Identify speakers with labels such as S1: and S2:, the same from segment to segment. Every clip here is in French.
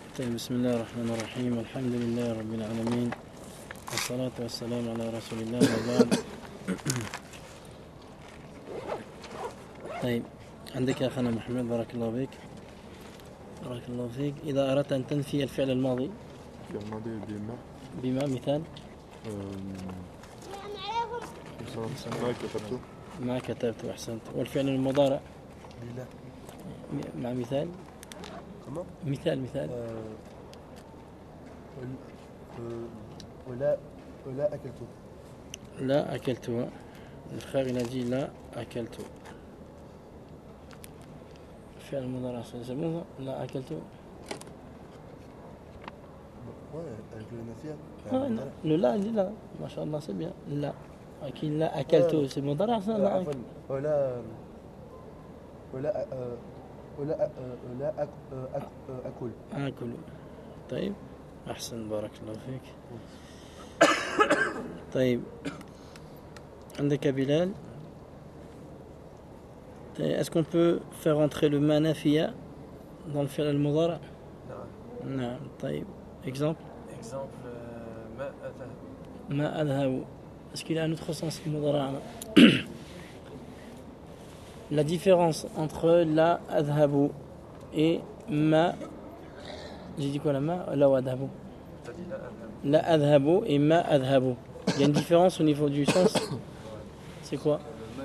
S1: طيب بسم الله الرحمن الرحيم الحمد لله رب العالمين والصلاة والسلام على رسول الله وبعد. طيب عندك يا أخنا محمد بارك الله فيك بارك الله فيك. إذا أردت أن تنفي الفعل الماضي بما مثال ما كتبت أحسنت. والفعل المضارع مع مثال مثال
S2: ولا أكلت.
S1: لا أكلت. الخارج نجي لا أكلت. فعل المضارع يسمونه لا أكلت. لا ما شاء الله سبيا لا أكيد لا أكلت c'est المضارع لا
S2: ولا أكل.
S1: طيب أحسن بارك الله فيك. طيب عندك Bilal. Est-ce qu'on peut faire entrer le ma nafiya dans le fi'l al-mudara'? Non. طيب exemple ما أذهب. Est-ce qu'il a un autre sens le mudara'? La différence entre la adhabu et ma, j'ai dit quoi la ma? La adhabu. La adhabu et ma adhabu. Il y a une différence au niveau du sens. C'est quoi?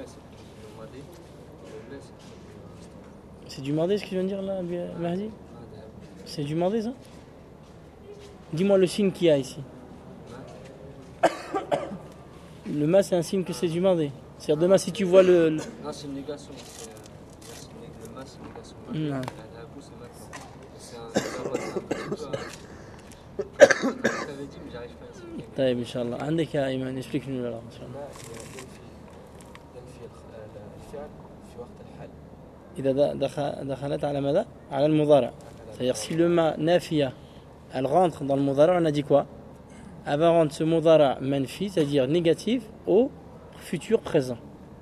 S1: C'est du mardé ce qu'il vient de dire là, Mahdi? C'est du mardé ça? Dis-moi le signe qu'il y a ici. Le ma c'est un signe que c'est du mardé. C'est-à-dire demain si tu vois le...
S3: Non, c'est une négation. Le mas, c'est une négation.
S1: Non.
S3: C'est un t'avais dit, mais j'arrive pas à expliquer.
S1: طيب إن شاء الله. عندك يا إيمان explique-nous là إن شاء الله.
S3: الفعل في وقت الحال.
S1: إذا دخلت على ماذا؟ على المضارع. C'est-à-dire si le ma nafiya elle rentre dans le mudara', on a dit quoi? Elle va rendre ce mudara' manfi, c'est-à-dire négatif au futur présent.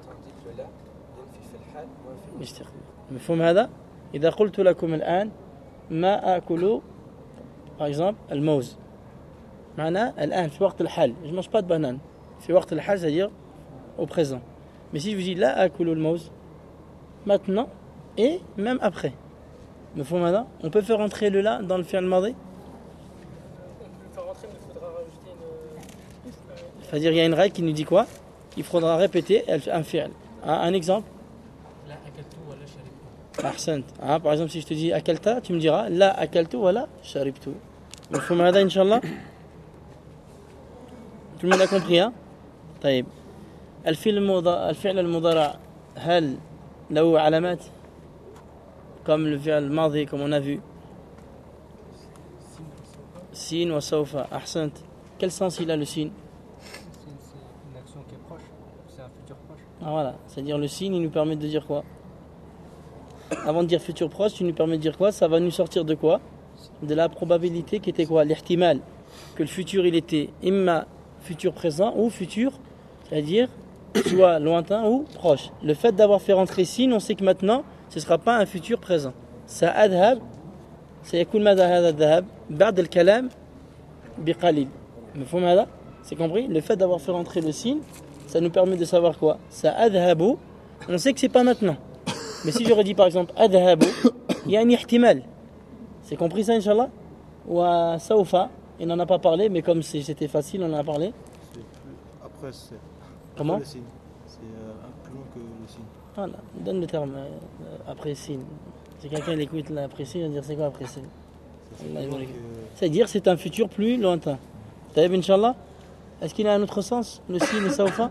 S1: مفهوم هذا؟ إذا قلت لكم الآن ما آكل par exemple الموز معناه الآن في وقت الحال je mange pas de banane في وقت الحال c'est-à-dire au présent. Mais si je vous dis لا آكل الموز maintenant et même après مفهوم هذا؟ On peut faire entrer le la dans le fi'l madi? C'est-à-dire il y a une règle qui nous dit quoi? Il faudra répéter un fi'l. Un exemple? أحسنت. Par exemple si je te dis akalta, tu me diras la akaltu wala sharibtu. مفهوم هذا إن شاء الله? Tout le monde a compris hein? طيب الفعل المضارع هل له علامات comme le fi'l الماضي comme on a vu? Sin wa sawfa. أحسنت. Quel sens il a le sin?
S3: C'est une action qui est proche, c'est un futur proche.
S1: Voilà, c'est-à-dire le signe il nous permet de dire quoi? Avant de dire futur proche, tu nous permets de dire quoi? Ça va nous sortir de quoi? De la probabilité qui était quoi? L'ihtimal. Que le futur il était imma futur présent ou futur, c'est-à-dire soit lointain ou proche. Le fait d'avoir fait rentrer sin, on sait que maintenant ce ne sera pas un futur présent. Ça adhab, سيكون ماذا هذا الذهاب بعد الكلام بقليل. مفهوم هذا? C'est compris? Le fait d'avoir fait rentrer le signe, ça nous permet de savoir quoi? Ça adhabu, on sait que c'est pas maintenant. Mais si j'aurais dit par exemple adhabu, il y a un ihtimal. C'est compris ça, Inch'Allah? Ou à Saoufa, il n'en a pas parlé, mais comme c'était facile, on en a parlé.
S2: Après, c'est.
S1: Comment?
S2: Le signe. C'est plus long que le signe.
S1: Voilà, donne le terme après signe. Si quelqu'un l'écoute là après signe, il va dire c'est quoi après signe? C'est-à-dire c'est un futur plus lointain. Taïb, Inch'Allah? Est-ce qu'il a un autre sens, le signe et Saoufa?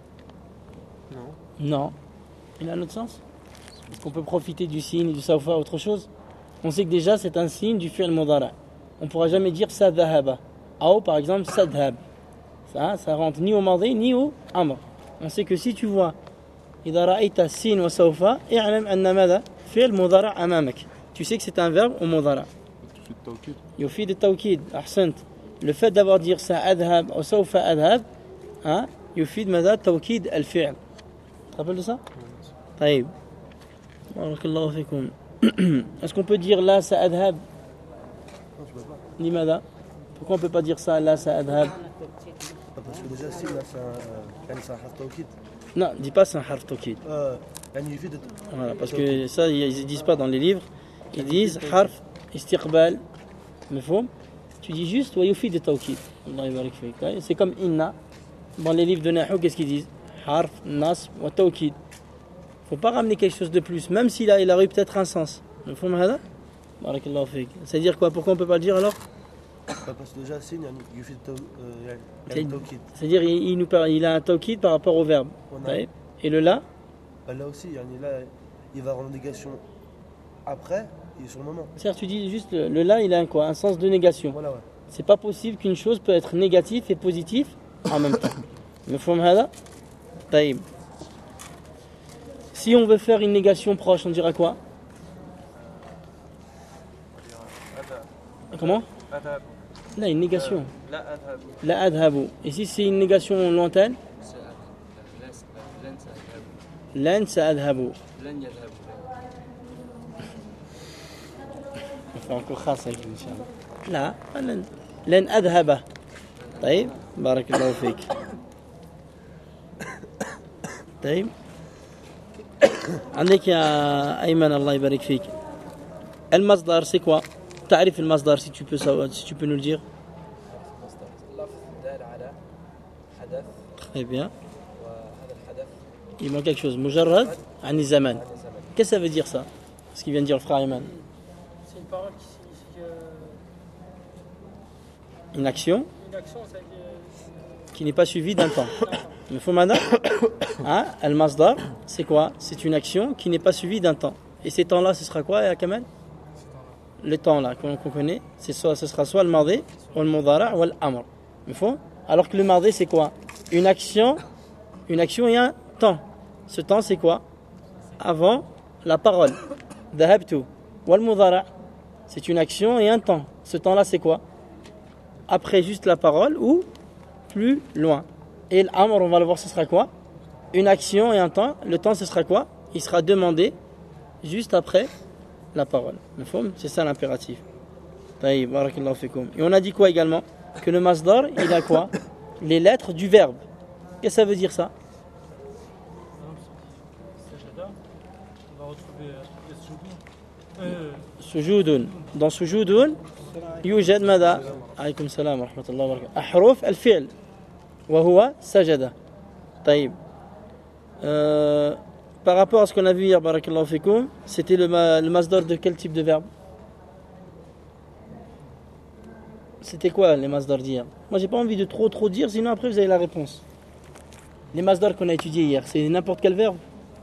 S1: Non. Il a un autre sens? Est-ce qu'on peut profiter du signe et du Saoufa autre chose? On sait que déjà c'est un signe du fi'l mudara'. On ne pourra jamais dire ça dhahaba. Ou par exemple ça dhab. Ça rentre ni au madi ni au amr. On sait que si tu vois إذا رأيت السين وسوف اعلم أن ماذا؟ فعل مضارع أمامك. Tu sais que c'est un verbe au mudara'. يفيد التوكيد. أحسنت. Le fait d'avoir dit ça adhab ou سوف adhab يفيد ماذا؟ توكيد الفعل. Tu te rappelles de ça? طيب. بارك الله فيكم. Est-ce qu'on peut dire là ça adhab
S2: Non, tu peux pas.
S1: Limada. Pourquoi on peut pas dire ça là, ça adhab?
S2: Parce que déjà, si, là, c'est un harf tawkid.
S1: Non, dis pas c'est un harf tawkid.
S2: Il fait de...
S1: Voilà, parce que ça, ils disent pas dans les livres. Ils disent harf istiqbal. مفهوم? Tu dis juste wa yufid tawkid. Allah yabarak fik. C'est comme inna. Dans les livres de Nahou, qu'est-ce qu'ils disent? Harf, nasb wa tawkid. Faut pas ramener quelque chose de plus, même s'il a eu peut-être un sens. مفهوم هذا? Barakallahu fik. C'est-à-dire quoi? Pourquoi on peut pas le dire alors?
S2: Parce que déjà, si, il fait de tawkid.
S1: C'est-à-dire il a un tawkid par rapport au verbe. Et le la?
S2: Là aussi, là, il va rendre négation après et sur le moment.
S1: C'est-à-dire tu dis juste le la, il a un quoi? Un sens de négation.
S2: Voilà, ouais.
S1: C'est pas possible qu'une chose peut être négative et positive en même temps. مفهوم هذا؟ طيب. Si on veut faire une négation proche, on dira quoi? Comment? Là, une négation. La adhabu. Et si c'est une négation lointaine? Lan sa'adhabu. On fait encore khas avec Inch'Allah. لا لن أذهب. طيب بارك الله فيك. طيب عندك يا أيمن الله يبارك فيك. المصدر c'est quoi? تعرف المصدر si tu peux nous le dire. Très bien. Il manque quelque chose. مجرد عن الزمان. Qu'est-ce que ça veut dire ça? Ce qu'il vient de dire le frère Ayman.
S3: C'est une parole qui signifie
S1: Une action
S3: ça dit,
S1: qui n'est pas suivie d'un temps. Il faut maintenant. Hein? Al-Masdar, c'est quoi? C'est une action qui n'est pas suivie d'un temps. Et ces temps-là, ce sera quoi, ya Kamal? Le temps là qu'on connaît, ce sera soit le mardi, ou le mudara, ou l'amr. Il faut. Alors que le mardi, c'est quoi? Une action et un temps. Ce temps, c'est quoi? Avant la parole. Dhahabtu. Ou le mudara, c'est une action et un temps. Ce temps-là, c'est quoi? Après juste la parole ou plus loin. Et l'amr, on va le voir, ce sera quoi? Une action et un temps. Le temps, ce sera quoi? Il sera demandé juste après la parole. C'est ça l'impératif. Et on a dit quoi également? Que le masdar, il a quoi? Les lettres du verbe. Qu'est-ce que ça veut dire ça?
S3: on va retrouver
S1: سجود. Dans سجود يوجد ماذا؟ عليكم السلام ورحمة الله وبركاته. أحرف الفعل وهو سجد. طيب. Par rapport à ce qu'on a vu hier, barakallahu fikoum, c'était le masdar de quel type de verbe? C'était quoi les masdars d'hier? Moi j'ai pas envie de trop dire, sinon après vous avez la réponse. Les masdars qu'on a étudiés hier, c'est n'importe quel verbe?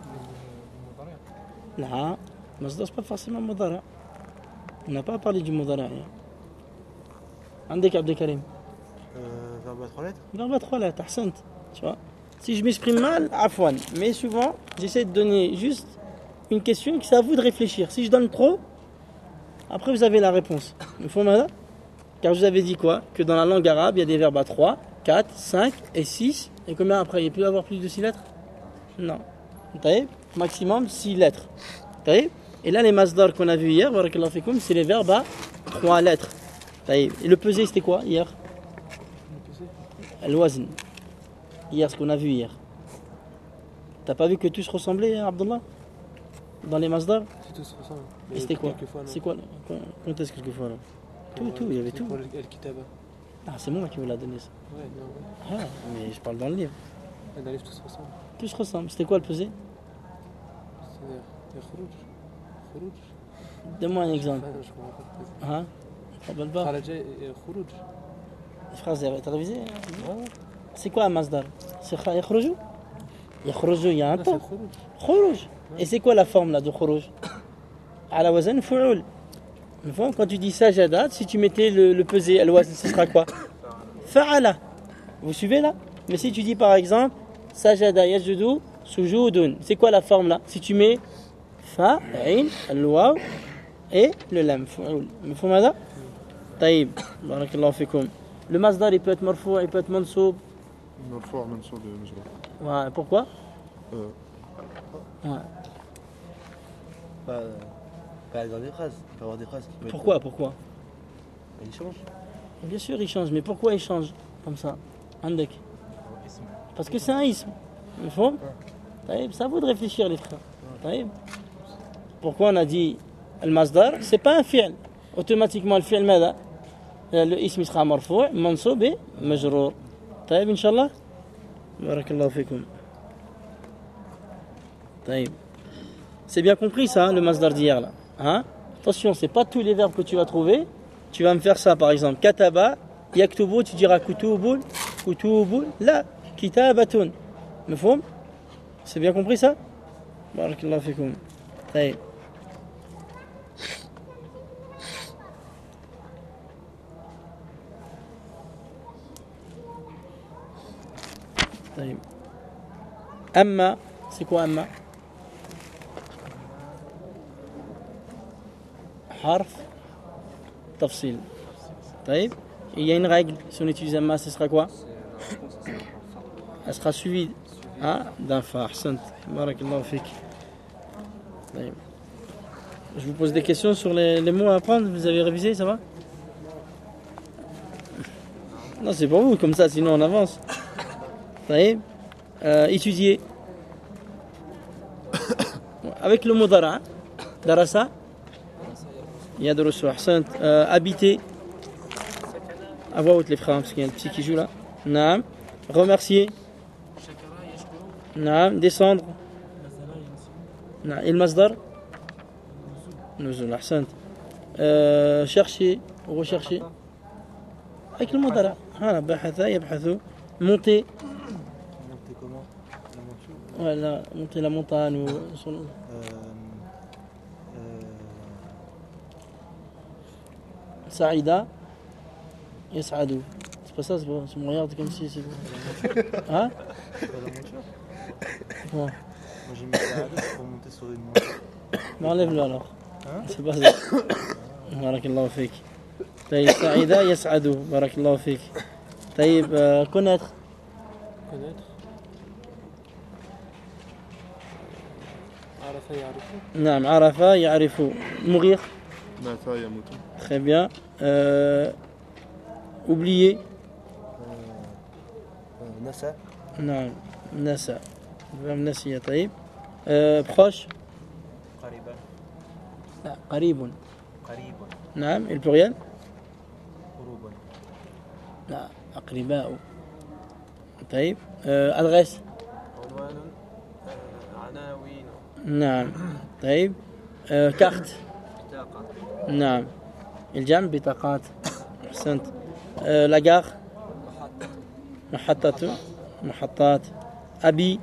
S1: Non, masdar c'est pas forcément mudara. On n'a pas parlé du mudara hier. Andek Abdelkarim.
S2: Verbe à 3 lettres?
S1: Verbe à 3 lettres, ahsant, tu vois. Si je m'exprime mal, afwan. Mais souvent, j'essaie de donner juste une question qui c'est à vous de réfléchir. Si je donne trop, après vous avez la réponse. Il faut mal. Car je vous avais dit quoi? Que dans la langue arabe, il y a des verbes à 3, 4, 5 et 6. Et combien après? Il peut y avoir plus de 6 lettres? Non. Maximum 6 lettres. Et là, les masdars qu'on a vu hier, barakallahu fikoum, c'est les verbes à 3 lettres. Et le pesé, c'était quoi hier? Al-wazn. Hier, ce qu'on a vu hier. T'as pas vu que tous ressemblaient, hein, Abdullah? Dans les masdars?
S2: Si tous ressemblent.
S1: Et c'était quoi? C'est quoi? Quand est-ce quelquefois là? Tout, il y avait tout. Ah, c'est moi qui vous l'a donné ça.
S2: Ouais, non,
S1: Ah, mais je parle dans le livre.
S2: Dans le livre, tous ressemblent.
S1: Tous ressemblent. C'était quoi le pesé?
S2: C'est khuruj.
S1: Donne-moi un exemple.
S2: Je comprends pas.
S1: Hein? Pas pas.
S2: Kharaja et khuruj.
S1: Frère, t'as révisé? C'est quoi un masdar? C'est yakhruju? Yakhruju, il y a un temps. Khuruj. Et c'est quoi la forme là de khuruj? Ala wazn fu'ul. Quand tu dis sajada, si tu mettais le pesé al-wazn, ce sera quoi? Fa'ala. Vous suivez là? Mais si tu dis par exemple sajada yasjudu sujudun, c'est quoi la forme là? Si tu mets fa, ain, al-waw et le lam fu'ul. مفهوم هذا؟ طيب بارك الله فيكم. Le masdar il peut être marfou, il peut être mansoub.
S4: مرفوع منصوب مجرور.
S1: Ouais, pourquoi? Ouais.
S2: Pas dans des phrases. Il peut y avoir des phrases qui peuvent
S1: Pourquoi?
S2: être... Il change.
S1: Bien sûr, il change. Mais pourquoi il change comme ça? عندك. Parce que c'est un ism. مفهوم؟ طيب, ça vaut de réfléchir les frères. طيب. Pourquoi on a dit le masdar? C'est pas un fi'l. Automatiquement le fi'l ماذا؟ le ism sera مرفوع منصوب et مجرور. طيب إن شاء الله. بارك الله فيكم. طيب. C'est bien compris ça, hein, le masdar d'hier là. Hein? Attention, c'est pas tous les verbes que tu vas trouver. Tu vas me faire ça par exemple. Kataba, yaktubu, tu diras kutubul, kutubul, la, kitabatun. Mefhoum? C'est bien compris ça? Barakallahu fikoum. طيب. طيب. Amma, c'est quoi Amma? حرف تفصيل. طيب. Il y a une règle, si on utilise Amma, ce sera quoi? Elle sera suivie, hein, d'un fa. Ahsant. Barakallahu fik. طيب. Je vous pose des questions sur les mots à apprendre. Vous avez révisé, ça va? Non, c'est pour vous, comme ça, sinon on avance. طيب. Étudier. Avec le mot dara. Darasa. Yadrusu. Ahsant. Habiter. À voix haute les frères, parce qu'il y a un petit qui joue là. Naam. Remercier. Naam. Descendre. Naam. Et le masdar? Nuzul. Ahsant. Chercher. Rechercher. Avec le mot dara. Voilà. Bahatha, yabhathu. Monter.
S2: Monter comment? La monture.
S1: Voilà. Monter la montagne ou son... Saïda. Yas'adou. C'est pas ça, c'est bon. Tu me regardes comme si c'est bon. Hein?
S2: C'est pas la monture?
S1: Ouais.
S2: Moi j'ai mis ça pour monter sur une monture.
S1: Mais enlève-le alors.
S2: Hein?
S1: C'est pas ça. Barakallahu fik. طيب سعيدة يسعد. بارك الله فيك. طيب connaître.
S3: Connaître. عرف يعرف.
S1: نعم عرف يعرف. Mourir.
S4: مات يموت.
S1: Très bien. Oublier.
S2: Nasa.
S1: نعم نسى. نسي. طيب. Proche.
S2: قريبا.
S1: لا قريب.
S2: قريبا.
S1: نعم. Et le pluriel?
S2: قروبا.
S1: لا أقرباء. طيب. Adresse.
S3: عنوان. عناوين.
S1: نعم. طيب. Carte.
S3: بطاقة.
S1: نعم. الجمع بطاقات. أحسنت. La gare. محطة. محطات. Habit.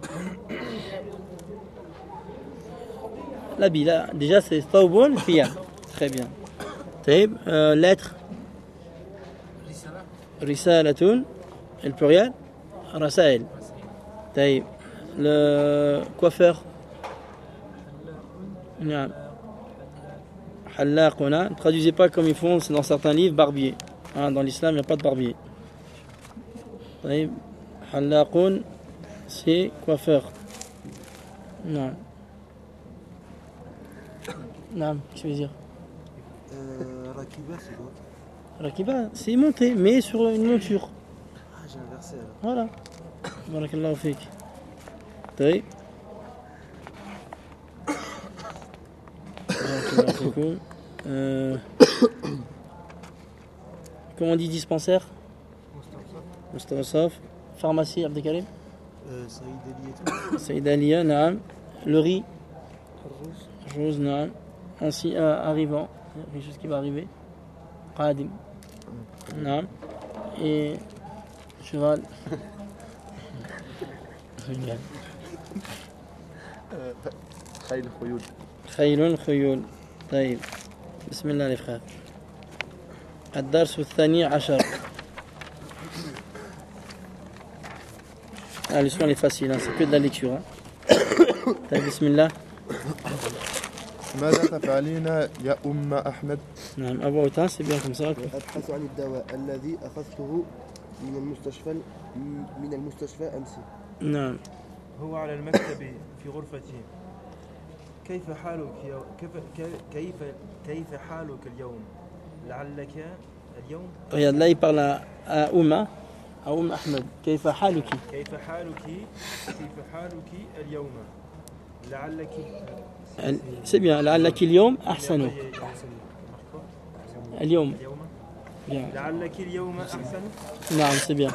S1: L'habit là, déjà c'est ثوب ثياب. Très bien. طيب. Lettre. رسالة. Et le pluriel? رسائل. طيب. Le coiffeur. نعم. حلاق. Ne traduisez pas comme ils font dans certains livres, barbier. Hein, dans l'islam, il n'y a pas de barbier. طيب. حلاق, c'est coiffeur. Non. Non, qu'est-ce que tu veux dire?
S2: Rakiba, c'est quoi?
S1: Rakiba, c'est monter, mais sur une monture.
S2: Ah, j'ai inversé alors.
S1: Voilà. Barakallahu fik. طيب. Barakallahu fikoum. Comment on dit dispensaire? Mustawsaf. Pharmacie, Abdelkarim.
S2: Saïd Ali et tout.
S1: Saïd Alia, naam. Le riz. Rose, naam. Ainsi, arrivant. Quelque chose qui va arriver. Qadim. Naam. Et cheval. Génial.
S4: خيل خيول.
S1: خيل خيول. طيب. بسم الله les frères. الدرس الثاني عشر. Ah, le soin est facile, hein, c'est que de la lecture. Hein. Bismillah.
S4: ماذا تفعلين يا أم أحمد؟
S1: نعم أبو أوتان c'est bien comme ça.
S2: أبحث عن الدواء الذي أخذته من المستشفى أمس.
S1: نعم.
S5: هو على المكتب في غرفته. كيف حالك كيف حالك اليوم؟ لعلك اليوم
S1: Regarde, là il parle à Ouma Ahmed. كيف حالك؟
S5: كيف حالك اليوم لعلك
S1: C'est bien. لعلك اليوم أحسن. اليوم. Bien.
S5: لعلك اليوم أحسن.
S1: نعم c'est bien.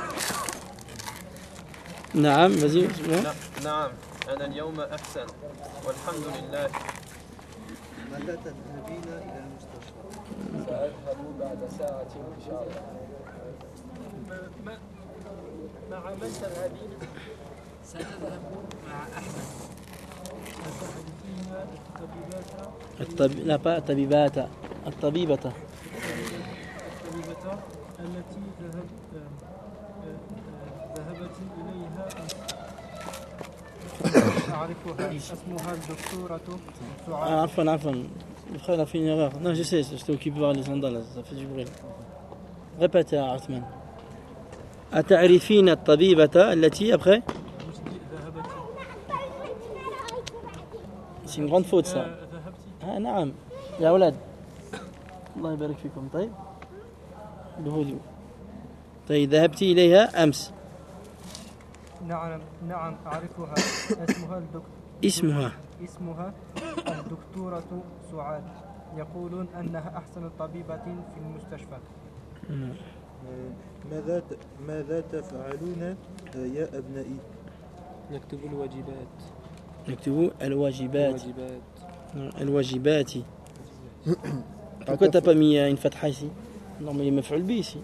S1: نعم vas-y.
S6: نعم أنا اليوم أحسن والحمد لله.
S2: متى تذهبين إلى المستشفى؟
S6: سأذهب بعد ساعة إن شاء الله.
S1: مع من تذهبين؟ سأذهب مع أحمد. لا pas الطبيبات الطبيبة
S3: التي ذهبت إليها أعرفها اسمها الدكتورة سعاد.
S1: عفوا le frère a fait une erreur. Non je sais, j'étais occupé par les sandales, ça fait du bruit. Répète يا عثمان. أتعرفين الطبيبة التي après? C'est une grande faute ça. نعم يا أولاد الله يبارك فيكم. طيب بهوليو. طيب ذهبت إليها أمس.
S3: نعم أعرفها اسمها الدكتورة سعاد. يقولون أنها أحسن طبيبة في المستشفى.
S5: ماذا تفعلون يا أبنائي؟
S6: نكتب الواجبات.
S1: نكتب الواجبات. Pourquoi t'as pas mis une fatha ici? Non mais il مفعول به ici.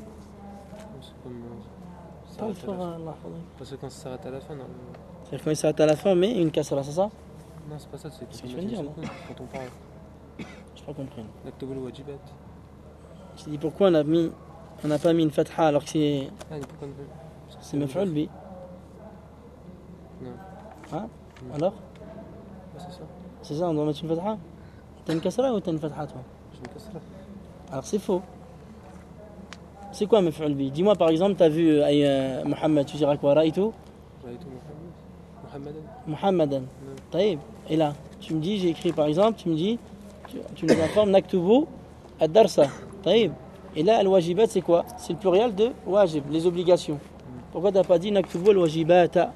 S1: Parle fort Allah.
S6: Parce que quand ça s'arrête à la fin, normalement.
S1: C'est-à-dire quand il s'arrête à la fin mais une kasra, c'est ça?
S6: Non, c'est pas ça, c'est
S1: ce que je viens de dire, non?
S6: quand on parle.
S1: Je pas compris.
S6: نكتب الواجبات.
S1: Je t'ai dit pourquoi on n'a pas mis une fatha alors que c'est
S6: pourquoi
S1: c'est مفعول به.
S6: Non.
S1: Hein? Alors?
S6: C'est ça.
S1: C'est ça, on doit mettre une fatha? T'as une kasra ou t'as une fatha toi?
S6: J'ai une kasra.
S1: Alors c'est faux. C'est quoi مفعول به? Dis-moi par exemple, t'as vu Mohamed, tu diras quoi? رأيت محمدا. طيب. Et là, tu me dis, j'ai écrit par exemple, tu me dis, tu nous informes نكتب الدرس. طيب. Et là, الواجبات c'est quoi? C'est le pluriel de wajib, les obligations. Pourquoi t'as pas dit نكتب الواجبات?
S6: Parce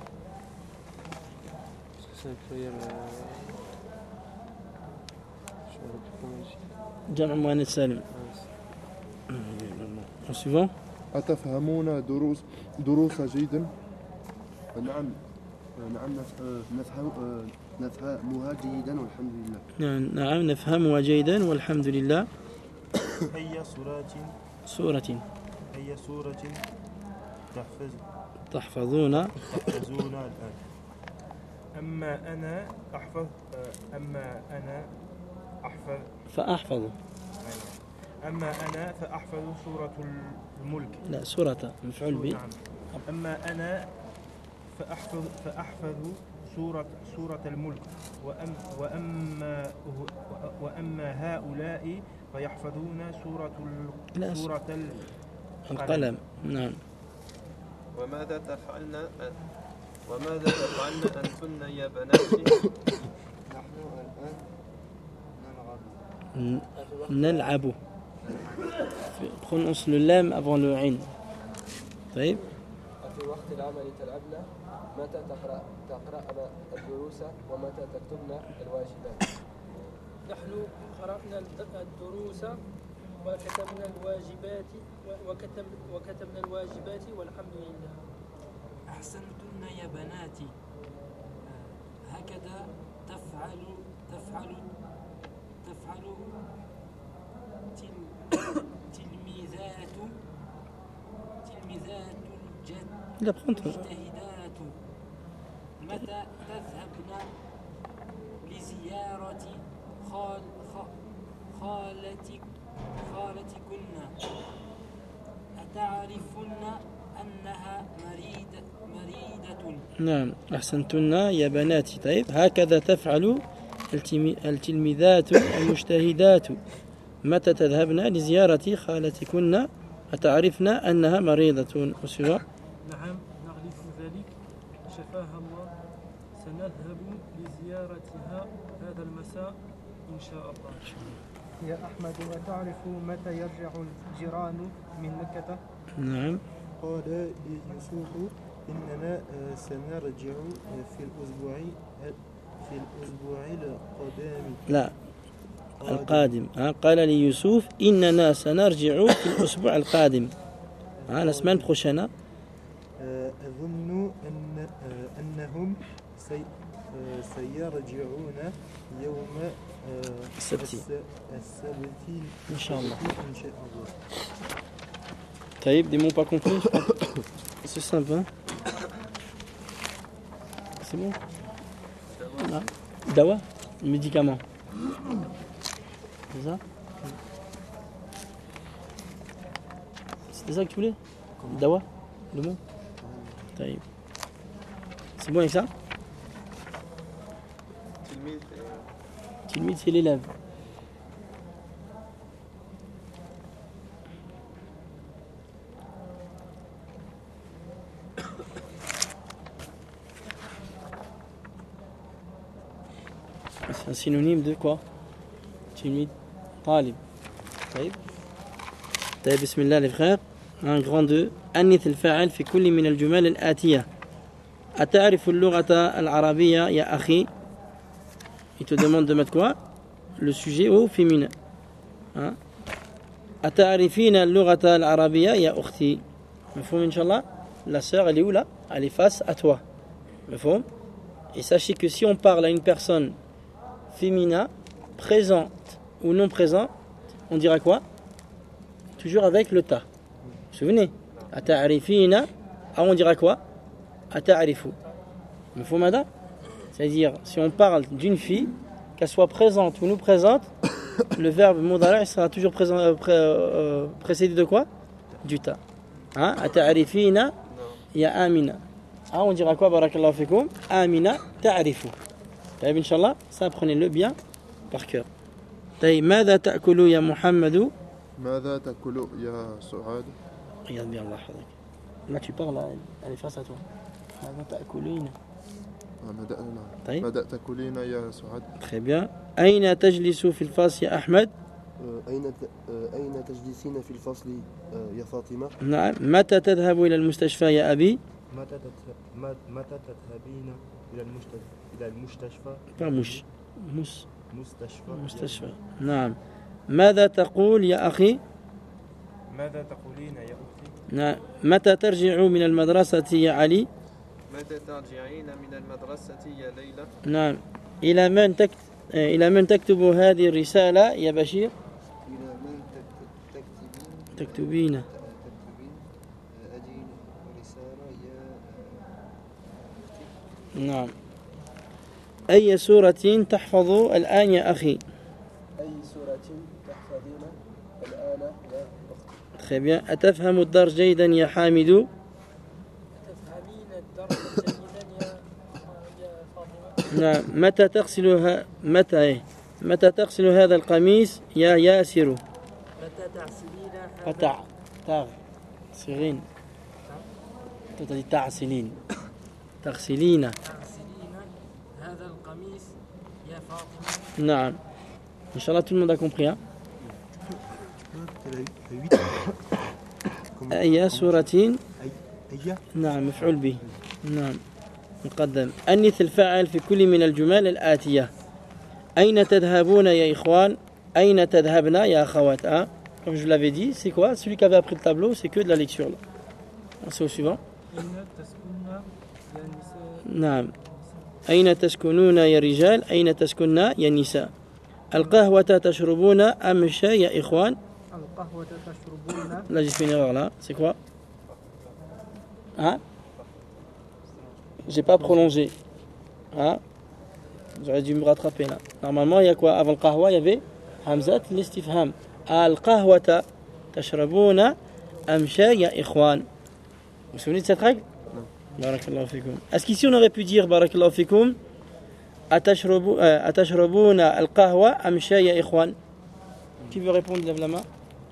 S6: que c'est un pluriel. Je ne sais plus comment je dis.
S1: جمع مؤنث سالم. En suivant.
S4: أتفهمون دروس جيدا؟
S2: نعم نفهمها جيدا والحمد لله.
S1: نعم نفهمها جيدا والحمد لله.
S5: أي
S1: سورة
S5: تحفظون
S1: تحفظون
S5: الآن. أما أنا
S1: فأحفظ.
S5: أما أنا فأحفظ سورة الملك.
S1: لا سورة مفعول به.
S5: نعم. أما أنا فأحفظ سورة الملك وأما هؤلاء فيحفظون سورة
S1: القلم. نعم.
S6: وماذا تفعلن أنتن يا بناتي؟
S2: نحن الآن
S1: نلعب. Prononce le lam avant le ain. طيب.
S6: في وقت العمل تلعبنا. متى تقرأنا الدروس ومتى تكتبنا الواجبات؟
S1: نحن قرأنا الدروس وكتبنا الواجبات وكتبنا الواجبات والحمد لله. أحسنتن يا بناتي. هكذا تفعل تلميذات المجتهدات. متى تذهبن لزيارة خالتكن؟ أتعرفن أنها مريضة؟ نعم أحسنتن يا بناتي. طيب هكذا تفعل التلميذات المجتهدات. متى تذهبن لزيارة خالتكن؟ أتعرفن أنها مريضة؟ وسوى.
S3: نعم نعرف ذلك. شفاها الله. سنذهب لزيارتها هذا المساء إن شاء الله. يا أحمد أتعرف متى يرجع الجيران من مكة؟
S1: نعم.
S5: قال يوسف إننا سنرجع في الأسبوع القادم.
S1: لا القادم. قال لي يوسف إننا سنرجع في الأسبوع القادم. la semaine prochaine.
S5: أظن أنهم سيرجعون يوم
S1: السبت إن شاء الله. طيب, des mots pas compris, je crois. C'est simple, hein? C'est bon? Dawa, le médicament. C'est ça? C'était ça que tu voulais? Dawa, le mot? طيب. C'est bon avec ça? Tilmid, c'est l'élève. C'est un synonyme de quoi? Tilmid, talib. طيب. طيب, بسم الله les frères. Un grand 2. أنث الفاعل في كل من الجمل الآتية. أتعرف اللغة العربية يا أخي? Il te demande de mettre quoi? Le sujet au féminin. Hein? أتعرفين اللغة العربية يا أختي? مفهوم إن شاء الله? La sœur, elle est où là? Elle est face à toi. مفهوم? Et sachez que si on parle à une personne féminin, présente ou non présente, on dira quoi? Toujours avec le ta. Vous vous souvenez? Ata'arifina, on dira quoi? Ata'arifu. Mafhum hada? C'est-à-dire, si on parle d'une fille, qu'elle soit présente ou non présente, le verbe mudari' sera toujours précédé de quoi? Du ta. Hein? Ata'arifina ya Amina. On dira quoi? Barakallahu fikoum. Amina ta'arifu. طيب إن شاء الله, ça prenez-le bien par cœur. طيب, ماذا تأكل يا محمد?
S4: ماذا تأكل يا سعاد؟
S1: Regarde bien Allah. Là tu parles, elle est face à toi. ماذا تأكلين?
S4: طيب. ماذا تأكلين يا سعاد؟
S1: Très bien. أين تجلس في الفصل يا أحمد؟
S2: أين تجلسين في الفصل يا فاطمة؟
S1: نعم. متى تذهب إلى المستشفى يا أبي؟
S5: متى تذهبين إلى المستشفى؟
S1: مستشفى. نعم. ماذا تقول يا أخي؟
S5: ماذا تقولين يا أختي؟
S1: نعم. متى ترجع من المدرسة يا علي؟
S6: متى ترجعين من المدرسة يا ليلى؟
S1: نعم. إلى من تكتب هذه الرسالة يا بشير؟
S2: إلى من
S1: تكتبين
S2: هذه الرسالة يا
S1: نعم. أي سورة تحفظ الآن يا أخي؟
S2: أي سورة تحفظين الآن يا أختي؟
S1: Très bien. أتفهم الدرس جيدا يا حامد؟
S7: تفهمين الدرس جيدا يا فاطمة؟
S1: نعم. متى تغسل هذا القميص يا ياسر؟
S7: متى تغسلين
S1: قطع تغسلين. تغسلين
S7: هذا القميص يا فاطمة؟
S1: نعم. Inch'Allah, tout le monde a compris, hein? أي سورة؟ نعم، مفعول به. نعم، مقدم. أنث الفاعل في كل من الجمل الآتية. أين تذهبون يا إخوان؟ أين تذهبن يا أخوات؟ Comme je vous l'avais dit, c'est quoi? Celui qui avait appris le tableau, c'est que de la lecture là. C'est au suivant. نعم. أين تسكنون يا رجال؟ أين تسكنن يا نساء؟ القهوة تشربون أم الشاي يا إخوان؟
S3: القهوة تشربون.
S1: Là j'ai fait une erreur là, c'est quoi? Hein? J'ai pas prolongé. Hein? J'aurais dû me rattraper là. Normalement il y a quoi? Avant le qahwa il y avait Hamzat l'istifham. Al-qahwata tashrabuna am shay ya ikhwan. Vous vous souvenez de cette règle? Non. Barakallahu fikoum. Est-ce qu'ici on aurait pu dire Barakallahu fikoum atashrabuna al-qahwa am shay ya ikhwan? Qui veut répondre? Lève la main.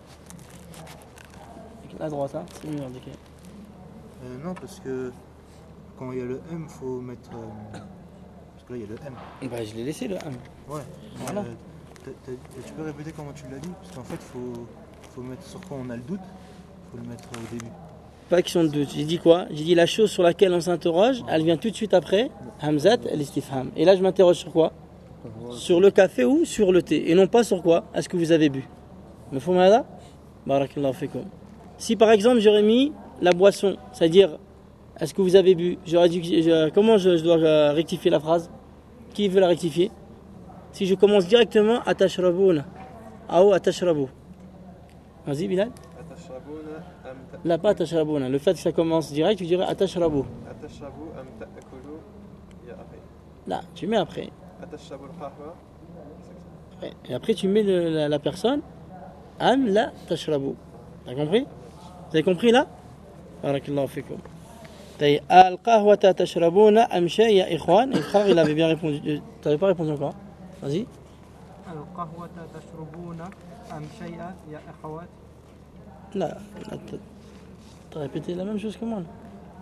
S1: À droite, hein? C'est mieux indiqué.
S5: Non, parce que quand il y a le M, il faut mettre. Parce que là, il y a le M.
S1: Bah, je l'ai laissé le M.
S5: Ouais.
S1: Voilà.
S5: Tu peux répéter comment tu l'as dit? Parce qu'en fait, faut mettre sur quoi on a le doute, faut le mettre au début.
S1: Pas question de doute. J'ai dit quoi? J'ai dit la chose sur laquelle on s'interroge, elle vient tout de suite après Hamzat al-Istifham. Et là, je m'interroge sur quoi? Sur le café ou sur le thé. Et non pas sur quoi? Est-ce que vous avez bu? Me faut mada? Barakallahu fikum. Si par exemple j'aurais mis la boisson, c'est-à-dire est-ce que vous avez bu? J'aurais dit, comment je dois rectifier la phrase? Qui veut la rectifier? Si je commence directement Atashrabouna ou Atashrabou. Vas-y Bilal.
S6: Atashrabuna am
S1: Là pas Atashrabouna. Le fait que ça commence direct, tu dirais Atashrabu.
S6: Atashrabu am ta'kulu ya akhi.
S1: Là, tu mets après.
S6: Atashrabu al-qahwa.
S1: Ouais. Et après tu mets la personne Am la Tashrabu. T'as compris? Vous avez compris là? Barakallahu fikum. Al-qahwa tashrabuna am shay ya ikhwan. Et frère, il avait bien répondu. Tu n'avais pas répondu encore? Vas-y.
S3: القهوة تشربون أم شيئا يا أخوات؟
S1: Là, tu as répété la même chose que moi.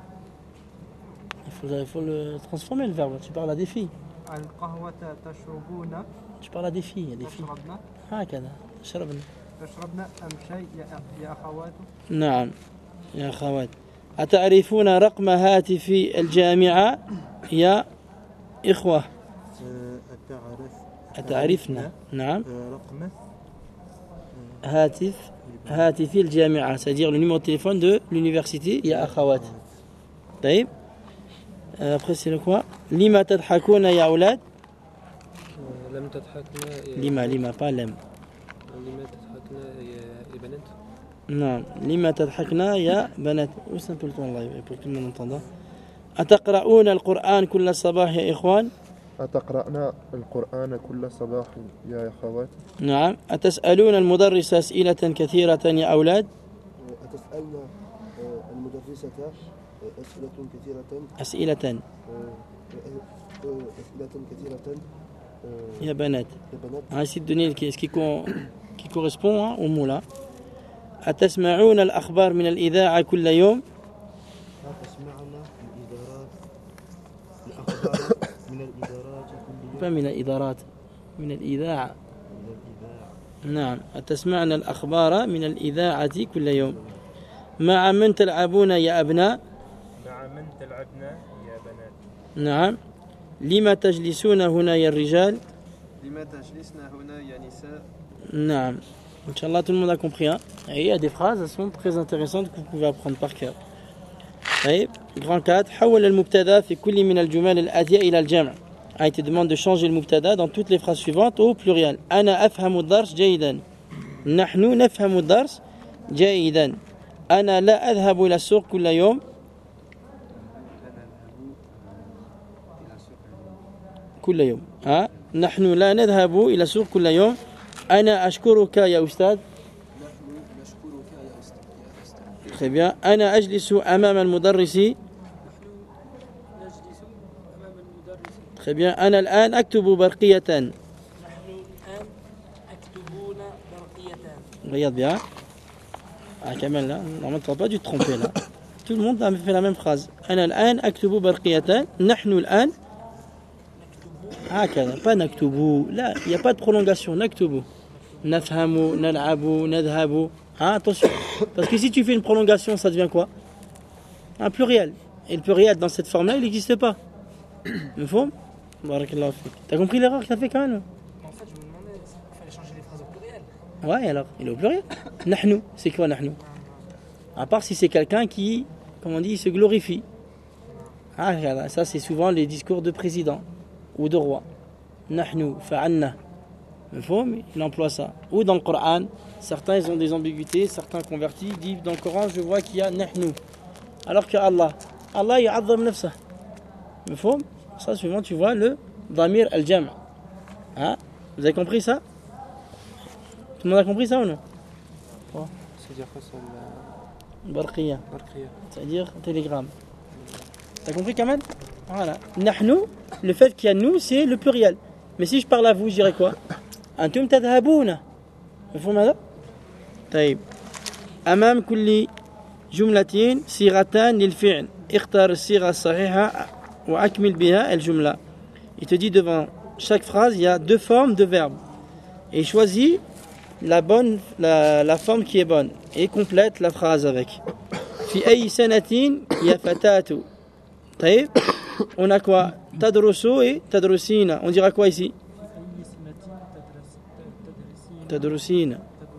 S1: Il faut le transformer le verbe. Tu parles à des filles.
S3: القهوة تشربون
S1: Tu parles à des filles. Il y a des filles.
S3: تشربن
S1: هكذا شربنا.
S3: تشربن أم شيء يا أخوات؟
S1: نعم يا أخوات. أتعرفون رقم هاتف الجامعة يا إخوة؟ أتعرفنا نعم
S5: رقم
S1: هاتف الجامعة, c'est-à-dire le numéro de téléphone de l'université يا أخوات. طيب après c'est le quoi? لما تضحكون يا أولاد؟
S8: لم تضحكنا
S1: لما pas لم.
S8: لما تضحكنا يا بنات؟
S1: نعم لما تضحكنا يا بنات. وسنتلت والله pour tout le monde entendre. أتقرؤون القرآن كل صباح يا إخوان؟
S4: أتقرأنا القرآن كل صباح يا أخوات؟
S1: نعم. أتسألون المدرس أسئلة كثيرة يا أولاد؟
S2: أتسألنا المدرسة
S1: أسئلة
S2: كثيرة
S1: يا بنات. Essaye de donner ce qui correspond au mot là. أتسمعون الأخبار من الإذاعة كل يوم؟ من الإدارات من الإذاعة. نعم. أتسمعنا الأخبار من الإذاعة كل يوم. مع من تلعبون يا أبناء؟
S8: مع من تلعبنا يا بنات؟
S1: نعم. لما تجلسون هنا يا الرجال؟
S6: لما تجلسنا هنا يا نساء؟
S1: نعم. Inch'Allah, tout le monde a compris. Hein? Et il y a des phrases, elles sont très intéressantes que vous pouvez apprendre par cœur. طيب. Grand 4. حول المبتدا في كل من الجمل الآتية إلى الجمع. Il te demande de changer le mubtada dans toutes les phrases suivantes au pluriel. أنا أفهم الدرس جيدا. نحن نفهم الدرس جيدا. أنا لا أذهب إلى السوق كل يوم. كل يوم. نحن لا نذهب إلى السوق كل يوم. أنا أشكرك يا أستاذ. Très bien. أنا أجلس أمام المدرس. Très bien. أنا الآن أكتب برقية.
S7: نحن الآن أكتبون برقية.
S1: Regarde bien. Kamel là, normalement tu n'as pas dû te tromper là. Tout le monde a fait la même phrase. أنا الآن أكتب برقية. نحن الآن هكذا. Pas نكتب. Là, il n'y a pas de prolongation. نكتب. نفهم, نلعب, نذهب. Attention. Parce que si tu fais une prolongation, ça devient quoi? Un pluriel. Et le pluriel dans cette forme-là, il n'existe pas. Mafhoum? Barakallahu fik. T'as compris l'erreur qu'il a fait quand même?
S3: En fait, je me demandais s'il fallait changer les phrases au pluriel.
S1: Ouais, alors, il est au pluriel. Nahnu, c'est quoi nahnu? À part si c'est quelqu'un qui, comme on dit, se glorifie. Ça c'est souvent les discours de président ou de roi. Nahnu, fa'anna. Il emploie ça. Ou dans le Coran, certains ils ont des ambiguïtés, certains convertis disent dans le Coran, je vois qu'il y a nahnu. Alors que Allah ya'azzam nafsah. Ça souvent tu vois le damir al-jam'. Vous avez compris ça? Tout le monde a compris ça ou non?
S8: C'est-à-dire quoi ça?
S1: Barqiya. C'est-à-dire télégramme. T'as compris quand même? Voilà. Nahnu, le fait qu'il y a nous, c'est le pluriel. Mais si je parle à vous, je dirais quoi? Antum tadhabouna. مفهوم هذا؟ طيب. أمام كل جملة صيغتان للفعل. اختار الصيغة الصحيحة وأكمل بها الجملة. Il te dit devant chaque phrase, il y a deux formes de verbes. Et choisis la forme qui est bonne. Et complète la phrase avec. Fi ayi sanatin ya fatatu. Taïb. On a quoi? Tadrusu et tadrusina. On dira quoi ici? Tadrusina.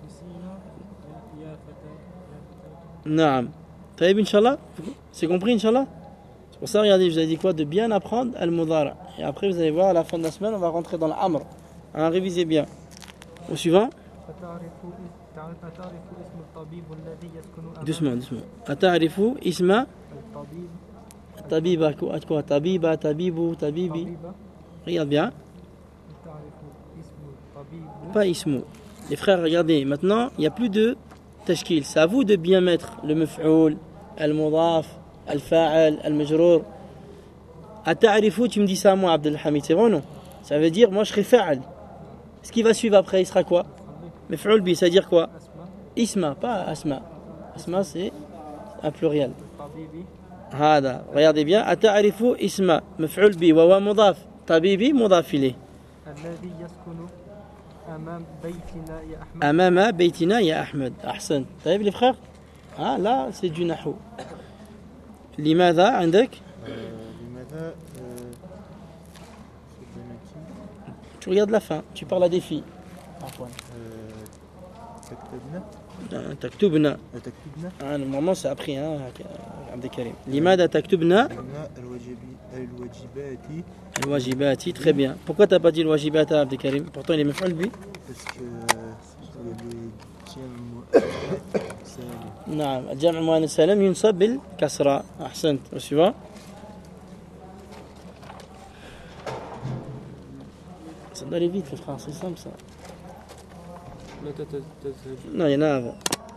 S1: Naam. Taïb, Inch'Allah. C'est compris, Inch'Allah? C'est pour ça, regardez, je vous ai dit quoi? De bien apprendre al-mudara. Et après, vous allez voir, à la fin de la semaine, on va rentrer dans l'amr. Hein, révisez bien. Au suivant. Doucement, doucement. Ata'rifu isma tabiba, quoi? Tabiba, tabibu, tabibi. Regarde bien. Pas ismu. Les frères, regardez, maintenant, il n'y a plus de tashkil. C'est à vous de bien mettre le maf'oul, al-mudaf, al-fa'al, al-majrour. Ata'rifu, tu me dis ça à moi, Abdel Hamid, c'est vrai ou non? Ça veut dire, moi je serai fa'al. Ce qui va suivre après, il sera quoi? Maf'oul bi, ça veut dire quoi? Isma, pas asma. Asma, c'est un pluriel. Hada, regardez bien. Ata'rifu isma, maf'oul bi, wa wa mudaf, tabibi, mudaf ilayh. Amama baytina ya Ahmed. Ahsan. T'as vu les frères? Ah là, c'est du nahou. Limadha عندك?
S5: لماذا
S1: Tu regardes la fin, tu parles à des filles. تكتبنا. Normalement c'est appris, hein, Abdelkarim. لماذا تكتبنا الواجبات. Très bien. Pourquoi t'as pas dit الواجبات à Abdelkarim? Pourtant il est maf'oul bi.
S5: Parce que
S1: نعم الجمع المؤنث السالم ينصب بالكسرة. أحسنت. suivant. Ça doit aller vite les frères, c'est simple ça. Non, il y en a avant.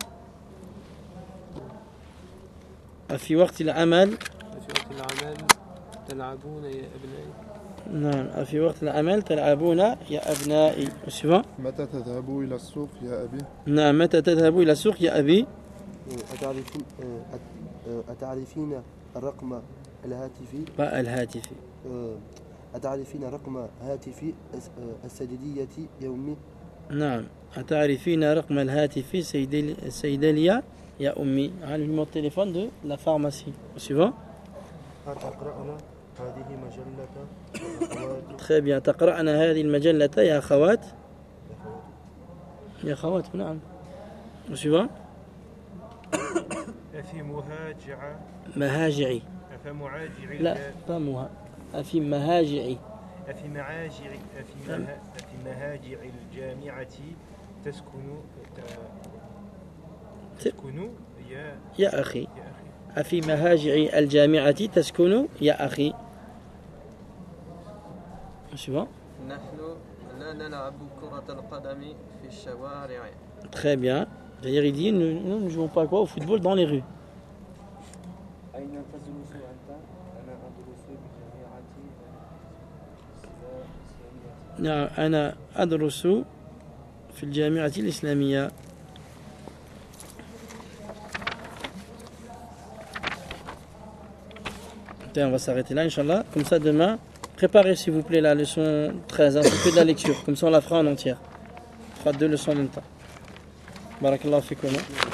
S1: في وقت العمل
S8: تلعبون يا أبنائي.
S1: نعم في وقت العمل تلعبون يا أبنائي. suivant.
S4: متى تذهب إلى السوق يا أبي؟
S1: نعم متى تذهب إلى السوق يا أبي؟
S2: أتعرفين الرقم الهاتفي؟
S1: pas الهاتفي.
S2: أتعرفين رقم هاتف السيدية يومي؟
S1: نعم أتعرفين رقم الهاتف السيدلية يا أمي. Le numéro de téléphone de la pharmacie. Suivant.
S2: أتقرأنا هذه مجلة
S1: Très bien. تقرأنا هذه المجلة يا أخوات. يا أخوات نعم. Suivant.
S8: أفي مهاجعة.
S1: مهاجعي.
S8: أفمعاجعي.
S1: لا pas مها. أفي مهاجعي.
S8: أفي مهاجع الجامعة تسكن
S1: يا أخي. أفي مهاجع الجامعة تسكن يا أخي. suivant.
S6: نحن لا نلعب كرة القدم في الشوارع.
S1: Très bien. C'est-à-dire, il dit, nous ne jouons pas quoi au football dans les rues. أنا أدرس في الجامعة الإسلامية. On va s'arrêter là, Inch'Allah. Comme ça, demain, préparez s'il vous plaît la leçon 13, un peu de la lecture. Comme ça, on la fera en entière. On fera 2 leçons en même temps. Barakallahu fikoum.